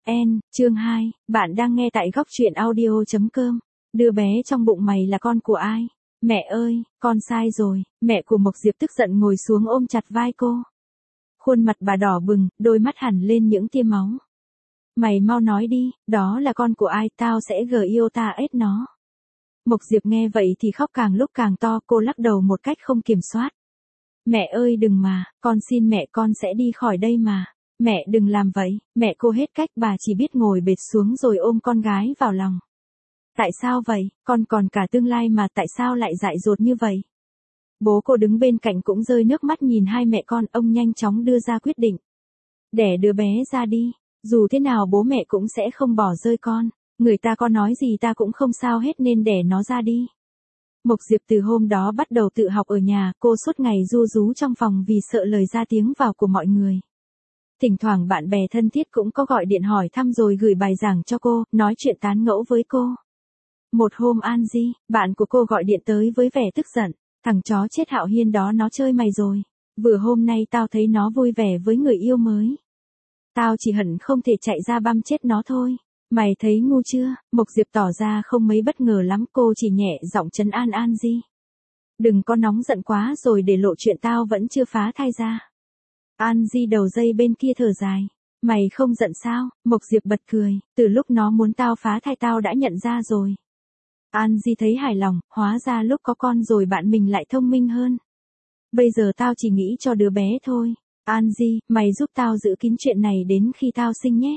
Chương 2, bạn đang nghe tại góc truyện audio.com. Đứa bé trong bụng mày là con của ai? Mẹ ơi, con sai rồi. Mẹ của Mộc Diệp tức giận ngồi xuống ôm chặt vai cô. Khuôn mặt bà đỏ bừng, đôi mắt hẳn lên những tia máu. Mày mau nói đi, đó là con của ai, tao sẽ ta ết nó. Mộc Diệp nghe vậy thì khóc càng lúc càng to, cô lắc đầu một cách không kiểm soát. Mẹ ơi đừng mà, con xin mẹ, con sẽ đi khỏi đây mà. Mẹ đừng làm vậy, mẹ cô hết cách, bà chỉ biết ngồi bệt xuống rồi ôm con gái vào lòng. Tại sao vậy, con còn cả tương lai mà, tại sao lại dại dột như vậy? Bố cô đứng bên cạnh cũng rơi nước mắt nhìn hai mẹ con, ông nhanh chóng đưa ra quyết định. Đẻ đứa bé ra đi, dù thế nào bố mẹ cũng sẽ không bỏ rơi con, người ta có nói gì ta cũng không sao hết nên đẻ nó ra đi. Mộc Diệp từ hôm đó bắt đầu tự học ở nhà, cô suốt ngày ru rú trong phòng vì sợ lời ra tiếng vào của mọi người. Thỉnh thoảng bạn bè thân thiết cũng có gọi điện hỏi thăm rồi gửi bài giảng cho cô, nói chuyện tán ngẫu với cô. Một hôm Angie, bạn của cô gọi điện tới với vẻ tức giận, thằng chó chết Hạo Hiên đó nó chơi mày rồi. Vừa hôm nay tao thấy nó vui vẻ với người yêu mới. Tao chỉ hận không thể chạy ra băm chết nó thôi. Mày thấy ngu chưa? Mộc Diệp tỏ ra không mấy bất ngờ lắm, cô chỉ nhẹ giọng trấn an Angie. Đừng có nóng giận quá rồi để lộ chuyện tao vẫn chưa phá thai ra. Angie đầu dây bên kia thở dài. Mày không giận sao? Mộc Diệp bật cười, từ lúc nó muốn tao phá thai tao đã nhận ra rồi. Angie thấy hài lòng, hóa ra lúc có con rồi bạn mình lại thông minh hơn. Bây giờ tao chỉ nghĩ cho đứa bé thôi. Angie, mày giúp tao giữ kín chuyện này đến khi tao sinh nhé.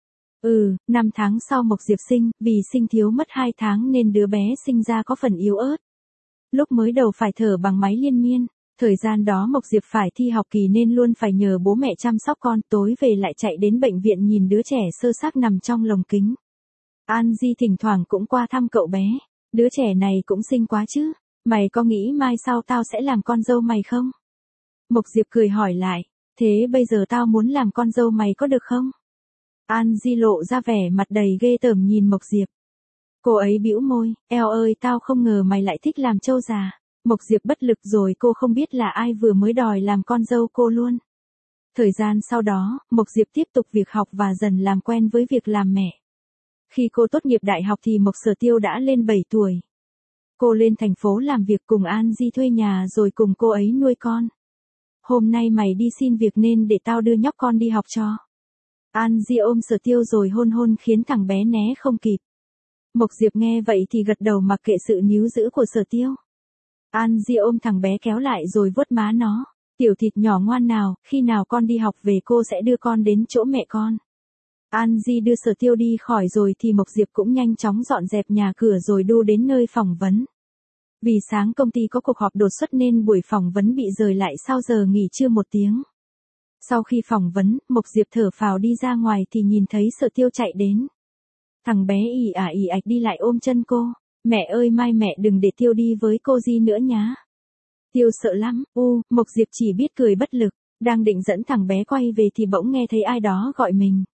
5 tháng sau Mộc Diệp sinh, vì sinh thiếu mất 2 tháng nên đứa bé sinh ra có phần yếu ớt. Lúc mới đầu phải thở bằng máy liên miên, thời gian đó Mộc Diệp phải thi học kỳ nên luôn phải nhờ bố mẹ chăm sóc con, tối về lại chạy đến bệnh viện nhìn đứa trẻ sơ xác nằm trong lồng kính. Angie thỉnh thoảng cũng qua thăm cậu bé, đứa trẻ này cũng xinh quá chứ, mày có nghĩ mai sau tao sẽ làm con dâu mày không? Mộc Diệp cười hỏi lại, thế bây giờ tao muốn làm con dâu mày có được không? Angie lộ ra vẻ mặt đầy ghê tởm nhìn Mộc Diệp. Cô ấy bĩu môi, eo ơi tao không ngờ mày lại thích làm trâu già. Mộc Diệp bất lực rồi, cô không biết là ai vừa mới đòi làm con dâu cô luôn. Thời gian sau đó, Mộc Diệp tiếp tục việc học và dần làm quen với việc làm mẹ. Khi cô tốt nghiệp đại học thì Mộc Sở Tiêu đã lên 7 tuổi. Cô lên thành phố làm việc cùng Angie thuê nhà rồi cùng cô ấy nuôi con. Hôm nay mày đi xin việc nên để tao đưa nhóc con đi học cho. Angie ôm Sở Tiêu rồi hôn hôn khiến thằng bé né không kịp. Mộc Diệp nghe vậy thì gật đầu mặc kệ sự níu giữ của Sở Tiêu. Angie ôm thằng bé kéo lại rồi vuốt má nó. Tiểu thịt nhỏ ngoan nào, khi nào con đi học về cô sẽ đưa con đến chỗ mẹ con. Angie đưa Sở Tiêu đi khỏi rồi thì Mộc Diệp cũng nhanh chóng dọn dẹp nhà cửa rồi đu đến nơi phỏng vấn. Vì sáng công ty có cuộc họp đột xuất nên buổi phỏng vấn bị dời lại sau giờ nghỉ trưa 1 tiếng. Sau khi phỏng vấn, Mộc Diệp thở phào đi ra ngoài thì nhìn thấy Sở Tiêu chạy đến. Thằng bé ì ạch đi lại ôm chân cô. Mẹ ơi mai mẹ đừng để Tiêu đi với cô Di nữa nhá. Tiêu sợ lắm, Mộc Diệp chỉ biết cười bất lực, đang định dẫn thằng bé quay về thì bỗng nghe thấy ai đó gọi mình.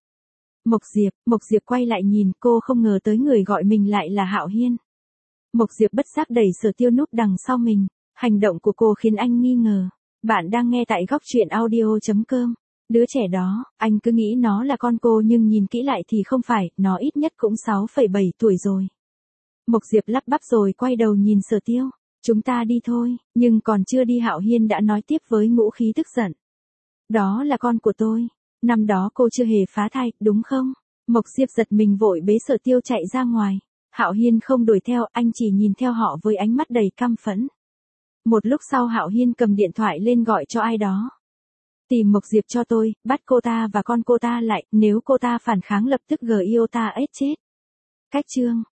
Mộc Diệp quay lại nhìn, cô không ngờ tới người gọi mình lại là Hạo Hiên. Mộc Diệp bất giác đẩy Sở Tiêu núp đằng sau mình, hành động của cô khiến anh nghi ngờ. Bạn đang nghe tại góc truyện audio.com. Đứa trẻ đó, anh cứ nghĩ nó là con cô nhưng nhìn kỹ lại thì không phải, nó ít nhất cũng 6,7 tuổi rồi. Mộc Diệp lắp bắp rồi quay đầu nhìn Sở Tiêu. Chúng ta đi thôi, nhưng còn chưa đi Hạo Hiên đã nói tiếp với ngũ khí tức giận. Đó là con của tôi. Năm đó cô chưa hề phá thai, đúng không? Mộc Diệp giật mình vội bế Sở Tiêu chạy ra ngoài. Hạo Hiên không đuổi theo, anh chỉ nhìn theo họ với ánh mắt đầy căm phẫn. Một lúc sau Hạo Hiên cầm điện thoại lên gọi cho ai đó. Tìm Mộc Diệp cho tôi, bắt cô ta và con cô ta lại, nếu cô ta phản kháng lập tức ta ết chết. Cách chương